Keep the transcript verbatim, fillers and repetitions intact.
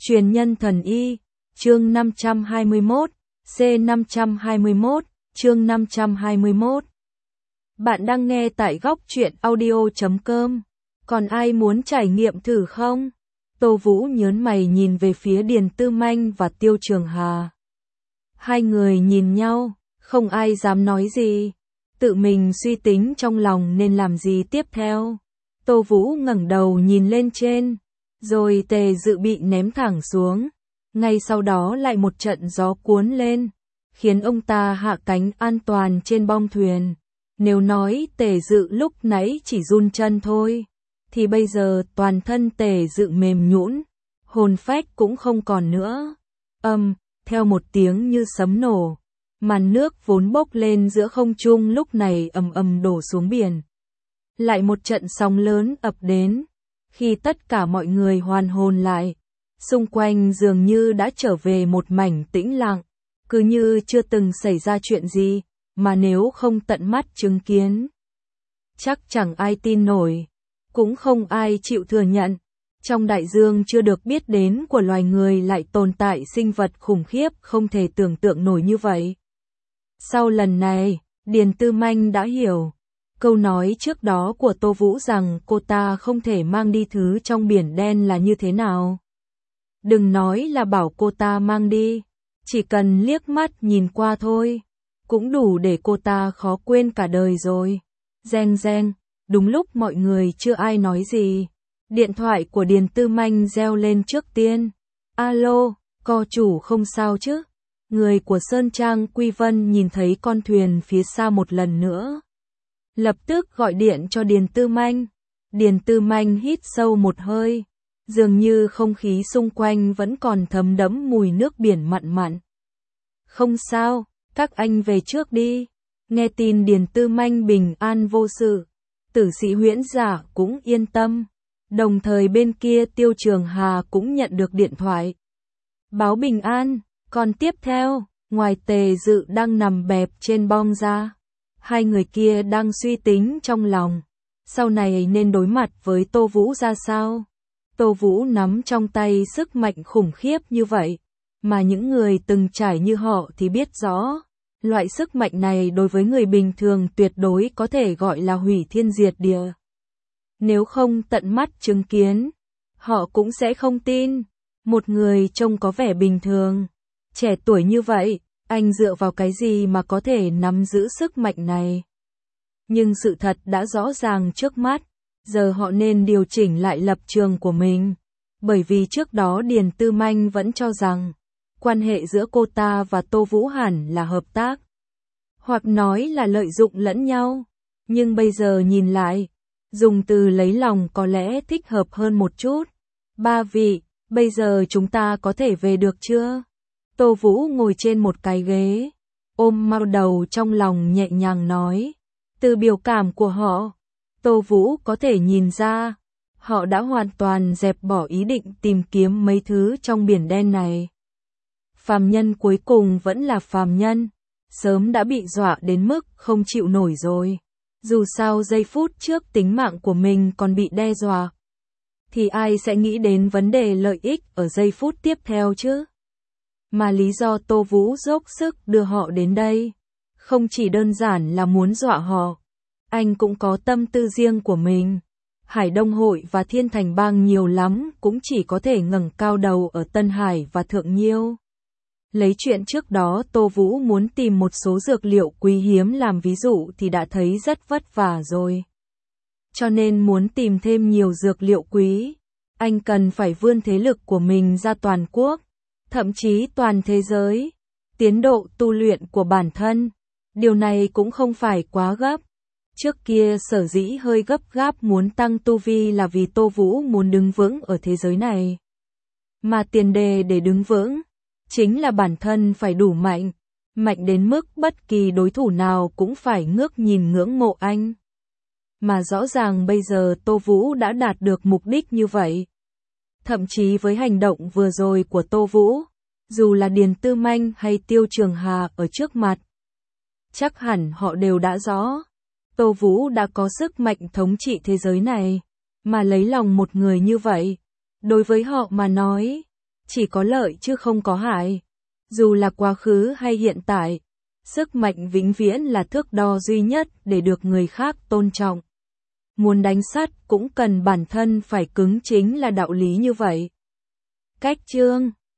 Truyền nhân thần y, chương năm trăm hai mươi mốt, C năm trăm hai mươi mốt, chương năm trăm hai mươi mốt. Bạn đang nghe tại góc truyện audio chấm com. Còn ai muốn trải nghiệm thử không? Tô Vũ nhớn mày nhìn về phía Điền Tư Manh và Tiêu Trường Hà. Hai người nhìn nhau, không ai dám nói gì. Tự mình suy tính trong lòng nên làm gì tiếp theo. Tô Vũ ngẩng đầu nhìn lên trên, rồi Tề Dự bị ném thẳng xuống. Ngay sau đó lại một trận gió cuốn lên, khiến ông ta hạ cánh an toàn trên bong thuyền. Nếu nói Tề Dự lúc nãy chỉ run chân thôi, thì bây giờ toàn thân Tề Dự mềm nhũn, hồn phách cũng không còn nữa. Âm, theo một tiếng như sấm nổ, màn nước vốn bốc lên giữa không trung lúc này ầm ầm đổ xuống biển. Lại một trận sóng lớn ập đến, khi tất cả mọi người hoàn hồn lại, xung quanh dường như đã trở về một mảnh tĩnh lặng, cứ như chưa từng xảy ra chuyện gì, mà nếu không tận mắt chứng kiến, chắc chẳng ai tin nổi, cũng không ai chịu thừa nhận. Trong đại dương chưa được biết đến của loài người lại tồn tại sinh vật khủng khiếp không thể tưởng tượng nổi như vậy. Sau lần này, Điền Tư Manh đã hiểu câu nói trước đó của Tô Vũ rằng cô ta không thể mang đi thứ trong biển đen là như thế nào. Đừng nói là bảo cô ta mang đi, chỉ cần liếc mắt nhìn qua thôi, cũng đủ để cô ta khó quên cả đời rồi. Reng reng, đúng lúc mọi người chưa ai nói gì, điện thoại của Điền Tư Manh reo lên trước tiên. Alo, co chủ không sao chứ? Người của Sơn Trang Quy Vân nhìn thấy con thuyền phía xa một lần nữa, lập tức gọi điện cho Điền Tư Manh. Điền Tư Manh hít sâu một hơi, dường như không khí xung quanh vẫn còn thấm đẫm mùi nước biển mặn mặn. Không sao, các anh về trước đi. Nghe tin Điền Tư Manh bình an vô sự, Tử Sĩ Huyễn Giả cũng yên tâm. Đồng thời bên kia Tiêu Trường Hà cũng nhận được điện thoại báo bình an. Còn tiếp theo, ngoài Tề Dự đang nằm bẹp trên bong ra, hai người kia đang suy tính trong lòng, sau này nên đối mặt với Tô Vũ ra sao. Tô Vũ nắm trong tay sức mạnh khủng khiếp như vậy, mà những người từng trải như họ thì biết rõ, loại sức mạnh này đối với người bình thường tuyệt đối có thể gọi là hủy thiên diệt địa. Nếu không tận mắt chứng kiến, họ cũng sẽ không tin. Một người trông có vẻ bình thường, trẻ tuổi như vậy, anh dựa vào cái gì mà có thể nắm giữ sức mạnh này? Nhưng sự thật đã rõ ràng trước mắt, giờ họ nên điều chỉnh lại lập trường của mình. Bởi vì trước đó Điền Tư Manh vẫn cho rằng, quan hệ giữa cô ta và Tô Vũ hẳn là hợp tác, hoặc nói là lợi dụng lẫn nhau. Nhưng bây giờ nhìn lại, dùng từ lấy lòng có lẽ thích hợp hơn một chút. Ba vị, bây giờ chúng ta có thể về được chưa? Tô Vũ ngồi trên một cái ghế, ôm mau đầu trong lòng nhẹ nhàng nói. Từ biểu cảm của họ, Tô Vũ có thể nhìn ra, họ đã hoàn toàn dẹp bỏ ý định tìm kiếm mấy thứ trong biển đen này. Phàm nhân cuối cùng vẫn là phàm nhân, sớm đã bị dọa đến mức không chịu nổi rồi. Dù sao giây phút trước tính mạng của mình còn bị đe dọa, thì ai sẽ nghĩ đến vấn đề lợi ích ở giây phút tiếp theo chứ? Mà lý do Tô Vũ dốc sức đưa họ đến đây, không chỉ đơn giản là muốn dọa họ, anh cũng có tâm tư riêng của mình. Hải Đông Hội và Thiên Thành Bang nhiều lắm cũng chỉ có thể ngẩng cao đầu ở Tân Hải và Thượng Nhiêu. Lấy chuyện trước đó Tô Vũ muốn tìm một số dược liệu quý hiếm làm ví dụ thì đã thấy rất vất vả rồi. Cho nên muốn tìm thêm nhiều dược liệu quý, anh cần phải vươn thế lực của mình ra toàn quốc, thậm chí toàn thế giới. Tiến độ tu luyện của bản thân, điều này cũng không phải quá gấp. Trước kia sở dĩ hơi gấp gáp muốn tăng tu vi là vì Tô Vũ muốn đứng vững ở thế giới này. Mà tiền đề để đứng vững, chính là bản thân phải đủ mạnh, mạnh đến mức bất kỳ đối thủ nào cũng phải ngước nhìn ngưỡng mộ anh. Mà rõ ràng bây giờ Tô Vũ đã đạt được mục đích như vậy. Thậm chí với hành động vừa rồi của Tô Vũ, dù là Điền Tư Manh hay Tiêu Trường Hà ở trước mặt, chắc hẳn họ đều đã rõ, Tô Vũ đã có sức mạnh thống trị thế giới này, mà lấy lòng một người như vậy, đối với họ mà nói, chỉ có lợi chứ không có hại. Dù là quá khứ hay hiện tại, sức mạnh vĩnh viễn là thước đo duy nhất để được người khác tôn trọng. Muốn đánh sắt cũng cần bản thân phải cứng chính là đạo lý như vậy. Cách chương